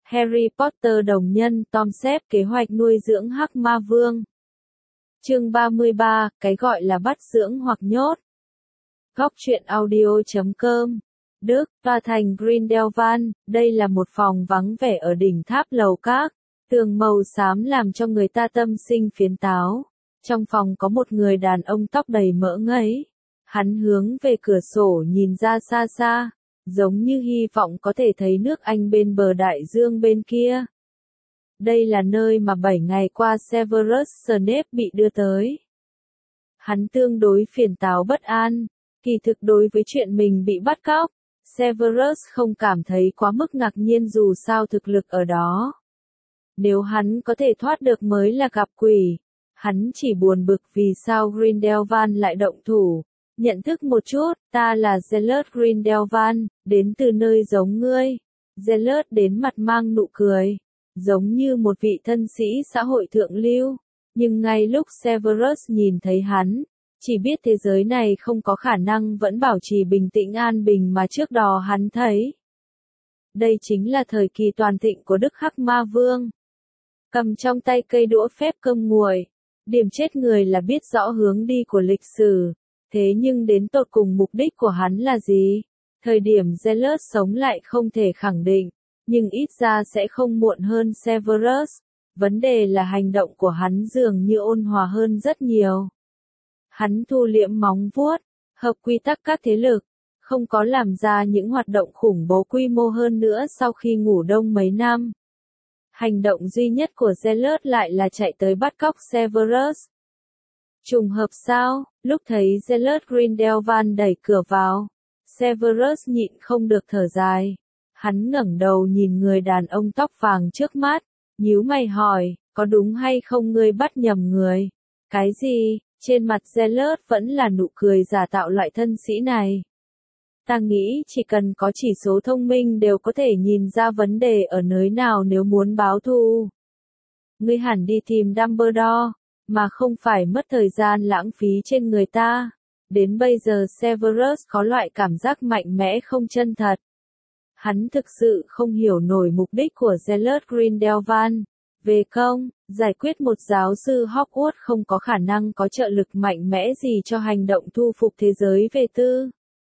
Harry Potter đồng nhân Tom xếp kế hoạch nuôi dưỡng Hắc Ma Vương. Chương 33, cái gọi là bắt dưỡng hoặc nhốt. Góc truyện audio.com. Đức, tòa thành Grindelwald, đây là một phòng vắng vẻ ở đỉnh tháp lầu các, tường màu xám làm cho người ta tâm sinh phiến táo. Trong phòng có một người đàn ông tóc đầy mỡ ngấy. Hắn hướng về cửa sổ nhìn ra xa xa, giống như hy vọng có thể thấy nước Anh bên bờ đại dương bên kia. Đây là nơi mà 7 ngày qua Severus Snape bị đưa tới. Hắn tương đối phiền táo bất an, kỳ thực đối với chuyện mình bị bắt cóc, Severus không cảm thấy quá mức ngạc nhiên dù sao thực lực ở đó. Nếu hắn có thể thoát được mới là gặp quỷ, hắn chỉ buồn bực vì sao Grindelwald lại động thủ. Nhận thức một chút, ta là Gellert Grindelwald, đến từ nơi giống ngươi. Gellert đến mặt mang nụ cười, giống như một vị thân sĩ xã hội thượng lưu. Nhưng ngay lúc Severus nhìn thấy hắn, chỉ biết thế giới này không có khả năng vẫn bảo trì bình tĩnh an bình mà trước đó hắn thấy. Đây chính là thời kỳ toàn thịnh của Đức Hắc Ma Vương. Cầm trong tay cây đũa phép cơm nguội, điểm chết người là biết rõ hướng đi của lịch sử. Thế nhưng đến tột cùng mục đích của hắn là gì? Thời điểm Gellert sống lại không thể khẳng định, nhưng ít ra sẽ không muộn hơn Severus. Vấn đề là hành động của hắn dường như ôn hòa hơn rất nhiều. Hắn thu liễm móng vuốt, hợp quy tắc các thế lực, không có làm ra những hoạt động khủng bố quy mô hơn nữa sau khi ngủ đông mấy năm. Hành động duy nhất của Gellert lại là chạy tới bắt cóc Severus. Trùng hợp sao? Lúc thấy Gellert Grindelwald đẩy cửa vào, Severus nhịn không được thở dài. Hắn ngẩng đầu nhìn người đàn ông tóc vàng trước mắt, nhíu mày hỏi, có đúng hay không ngươi bắt nhầm người? Cái gì? Trên mặt Gellert vẫn là nụ cười giả tạo loại thân sĩ này. Ta nghĩ chỉ cần có chỉ số thông minh đều có thể nhìn ra vấn đề ở nơi nào nếu muốn báo thù. Ngươi hẳn đi tìm Dumbledore, mà không phải mất thời gian lãng phí trên người ta. Đến bây giờ Severus có loại cảm giác mạnh mẽ không chân thật. Hắn thực sự không hiểu nổi mục đích của Gellert Grindelwald. Về công, giải quyết một giáo sư Hogwarts không có khả năng có trợ lực mạnh mẽ gì cho hành động thu phục thế giới về tư.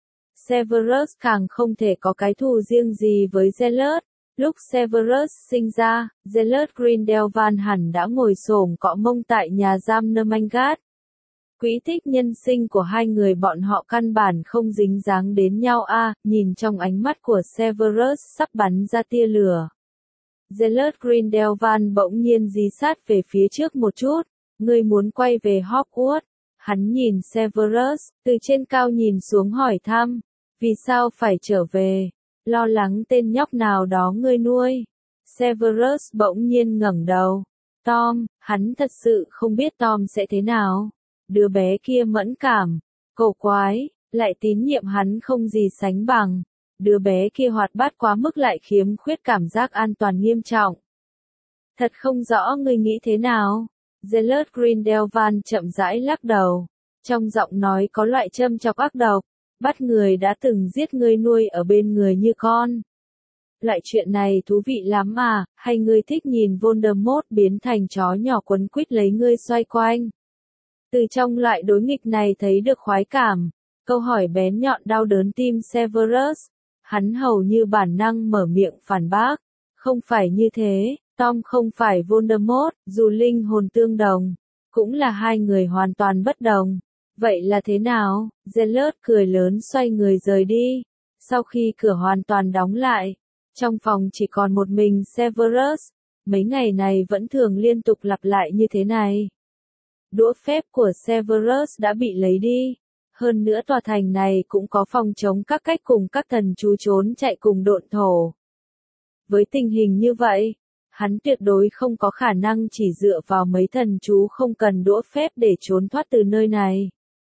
Severus càng không thể có cái thù riêng gì với Gellert. Lúc Severus sinh ra, Gellert Grindelwald hẳn đã ngồi xổm cọ mông tại nhà giam Nermangat. Quỹ tích nhân sinh của hai người bọn họ căn bản không dính dáng đến nhau nhìn trong ánh mắt của Severus sắp bắn ra tia lửa. Gellert Grindelwald bỗng nhiên dí sát về phía trước một chút, ngươi muốn quay về Hogwarts. Hắn nhìn Severus, từ trên cao nhìn xuống hỏi thăm, vì sao phải trở về? Lo lắng tên nhóc nào đó ngươi nuôi. Severus bỗng nhiên ngẩng đầu. Tom, hắn thật sự không biết Tom sẽ thế nào. Đứa bé kia mẫn cảm, cổ quái, lại tín nhiệm hắn không gì sánh bằng. Đứa bé kia hoạt bát quá mức lại khiếm khuyết cảm giác an toàn nghiêm trọng. Thật không rõ ngươi nghĩ thế nào. Gellert Grindelwald chậm rãi lắc đầu. Trong giọng nói có loại châm chọc ác độc. Bắt người đã từng giết ngươi nuôi ở bên người như con. Loại chuyện này thú vị lắm hay ngươi thích nhìn Voldemort biến thành chó nhỏ quấn quýt lấy ngươi xoay quanh. Từ trong loại đối nghịch này thấy được khoái cảm. Câu hỏi bén nhọn đau đớn tim Severus. Hắn hầu như bản năng mở miệng phản bác. Không phải như thế, Tom không phải Voldemort, dù linh hồn tương đồng. Cũng là hai người hoàn toàn bất đồng. Vậy là thế nào? Gellert cười lớn xoay người rời đi. Sau khi cửa hoàn toàn đóng lại, trong phòng chỉ còn một mình Severus. Mấy ngày này vẫn thường liên tục lặp lại như thế này. Đũa phép của Severus đã bị lấy đi. Hơn nữa tòa thành này cũng có phòng chống các cách cùng các thần chú trốn chạy cùng độn thổ. Với tình hình như vậy, hắn tuyệt đối không có khả năng chỉ dựa vào mấy thần chú không cần đũa phép để trốn thoát từ nơi này.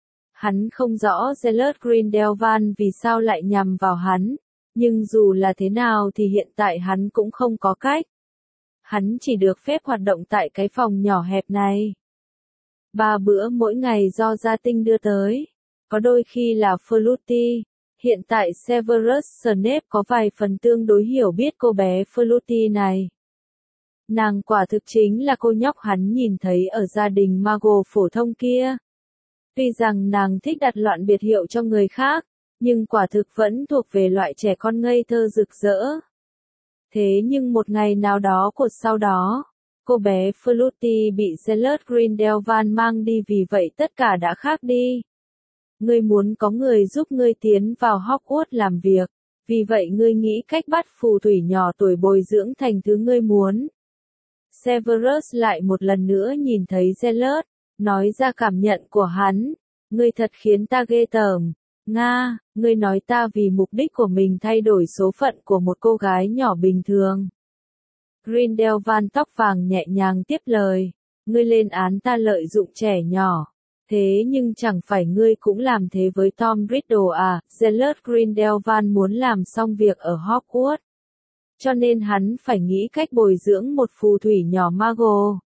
Hắn không rõ Gellert Grindelwald vì sao lại nhằm vào hắn, nhưng dù là thế nào thì hiện tại hắn cũng không có cách. Hắn chỉ được phép hoạt động tại cái phòng nhỏ hẹp này. 3 bữa mỗi ngày do gia tinh đưa tới, có đôi khi là fruity, Hiện tại Severus Snape có vài phần tương đối hiểu biết cô bé Flutie này. Nàng quả thực chính là cô nhóc hắn nhìn thấy ở gia đình Mago phổ thông kia. Tuy rằng nàng thích đặt loạn biệt hiệu cho người khác, nhưng quả thực vẫn thuộc về loại trẻ con ngây thơ rực rỡ. Thế nhưng một ngày nào đó sau đó, cô bé Flutie bị Gellert Grindelwald mang đi, vì vậy tất cả đã khác đi. Ngươi muốn có người giúp ngươi tiến vào Hogwarts làm việc, vì vậy ngươi nghĩ cách bắt phù thủy nhỏ tuổi bồi dưỡng thành thứ ngươi muốn. Severus lại một lần nữa nhìn thấy Gellert, nói ra cảm nhận của hắn. Ngươi thật khiến ta ghê tởm. Nga, ngươi nói ta vì mục đích của mình thay đổi số phận của một cô gái nhỏ bình thường. Grindelwald tóc vàng nhẹ nhàng tiếp lời. Ngươi lên án ta lợi dụng trẻ nhỏ. Thế nhưng chẳng phải ngươi cũng làm thế với Tom Riddle à? Gellert Grindelwald muốn làm xong việc ở Hogwarts. Cho nên hắn phải nghĩ cách bồi dưỡng một phù thủy nhỏ Mago.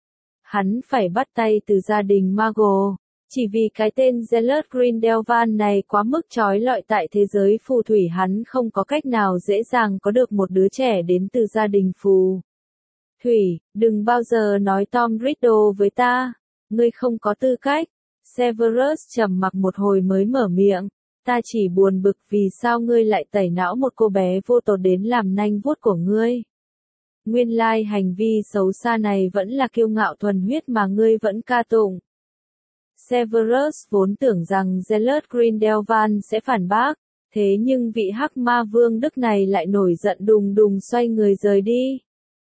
Hắn phải bắt tay từ gia đình Mago. Chỉ vì cái tên Gellert Grindelwald này quá mức chói lọi tại thế giới phù thủy, hắn không có cách nào dễ dàng có được một đứa trẻ đến từ gia đình phù thủy. Đừng bao giờ nói Tom Riddle với ta. Ngươi không có tư cách. Severus trầm mặc một hồi mới mở miệng. Ta chỉ buồn bực vì sao ngươi lại tẩy não một cô bé vô tội đến làm nanh vuốt của ngươi. Nguyên lai hành vi xấu xa này vẫn là kiêu ngạo thuần huyết mà ngươi vẫn ca tụng. Severus vốn tưởng rằng Gellert Grindelwald sẽ phản bác, thế nhưng vị hắc ma vương Đức này lại nổi giận đùng đùng xoay người rời đi.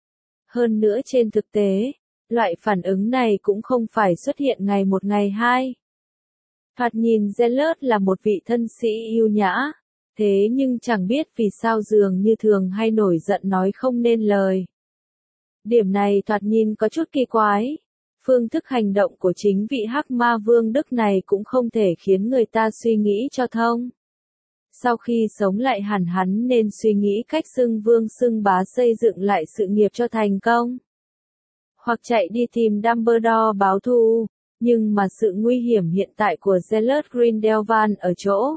Hơn nữa trên thực tế, loại phản ứng này cũng không phải xuất hiện ngày một ngày hai. Thoạt nhìn Gellert là một vị thân sĩ yêu nhã, thế nhưng chẳng biết vì sao dường như thường hay nổi giận nói không nên lời. Điểm này thoạt nhìn có chút kỳ quái. Phương thức hành động của chính vị hắc ma vương Đức này cũng không thể khiến người ta suy nghĩ cho thông. Sau khi sống lại hẳn hắn nên suy nghĩ cách xưng vương xưng bá xây dựng lại sự nghiệp cho thành công. Hoặc chạy đi tìm Dumbledore báo thù, nhưng mà sự nguy hiểm hiện tại của Gellert Grindelwald ở chỗ.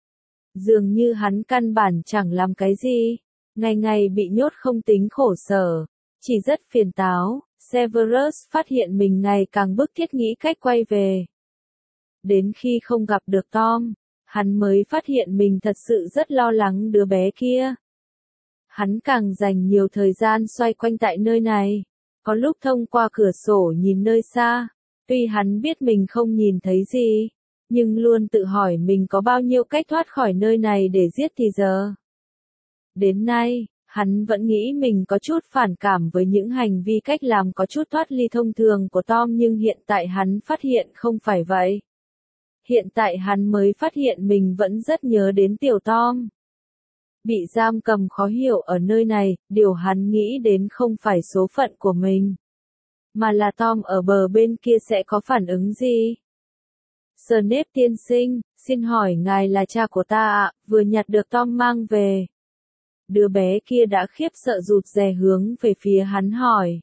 Dường như hắn căn bản chẳng làm cái gì, ngày ngày bị nhốt không tính khổ sở, chỉ rất phiền táo. Severus phát hiện mình ngày càng bức thiết nghĩ cách quay về. Đến khi không gặp được Tom, hắn mới phát hiện mình thật sự rất lo lắng đứa bé kia. Hắn càng dành nhiều thời gian xoay quanh tại nơi này, có lúc thông qua cửa sổ nhìn nơi xa, tuy hắn biết mình không nhìn thấy gì, nhưng luôn tự hỏi mình có bao nhiêu cách thoát khỏi nơi này để giết thì giờ. Đến nay, hắn vẫn nghĩ mình có chút phản cảm với những hành vi cách làm có chút thoát ly thông thường của Tom, nhưng hiện tại hắn phát hiện không phải vậy. Hiện tại hắn mới phát hiện mình vẫn rất nhớ đến tiểu Tom. Bị giam cầm khó hiểu ở nơi này, điều hắn nghĩ đến không phải số phận của mình, mà là Tom ở bờ bên kia sẽ có phản ứng gì. Snape tiên sinh, xin hỏi ngài là cha của ta ạ, vừa nhặt được Tom mang về. Đứa bé kia đã khiếp sợ rụt rè hướng về phía hắn hỏi.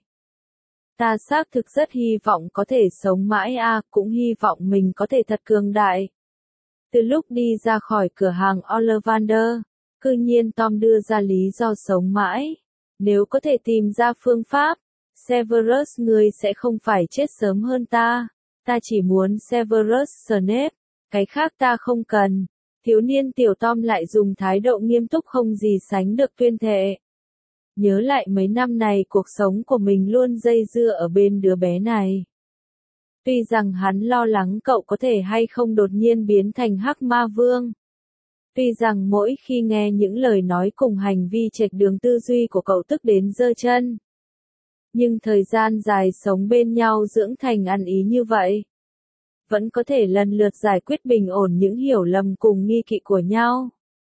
Ta xác thực rất hy vọng có thể sống mãi cũng hy vọng mình có thể thật cường đại. Từ lúc đi ra khỏi cửa hàng Ollivander, cư nhiên Tom đưa ra lý do sống mãi. Nếu có thể tìm ra phương pháp, Severus ngươi sẽ không phải chết sớm hơn ta. Ta chỉ muốn Severus Snape, cái khác ta không cần. Thiếu niên tiểu Tom lại dùng thái độ nghiêm túc không gì sánh được tuyên thệ. Nhớ lại mấy năm này cuộc sống của mình luôn dây dưa ở bên đứa bé này. Tuy rằng hắn lo lắng cậu có thể hay không đột nhiên biến thành hắc ma vương. Tuy rằng mỗi khi nghe những lời nói cùng hành vi chệch đường tư duy của cậu tức đến giơ chân. Nhưng thời gian dài sống bên nhau dưỡng thành ăn ý như vậy, vẫn có thể lần lượt giải quyết bình ổn những hiểu lầm cùng nghi kỵ của nhau.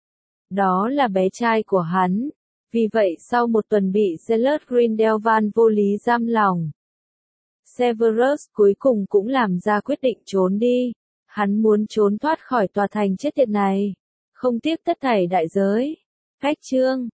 Đó là bé trai của hắn. Vì vậy sau một tuần bị Gellert Grindelwald vô lý giam lỏng, Severus cuối cùng cũng làm ra quyết định trốn đi. Hắn muốn trốn thoát khỏi tòa thành chết tiệt này, không tiếc tất thảy đại giới. Cách chương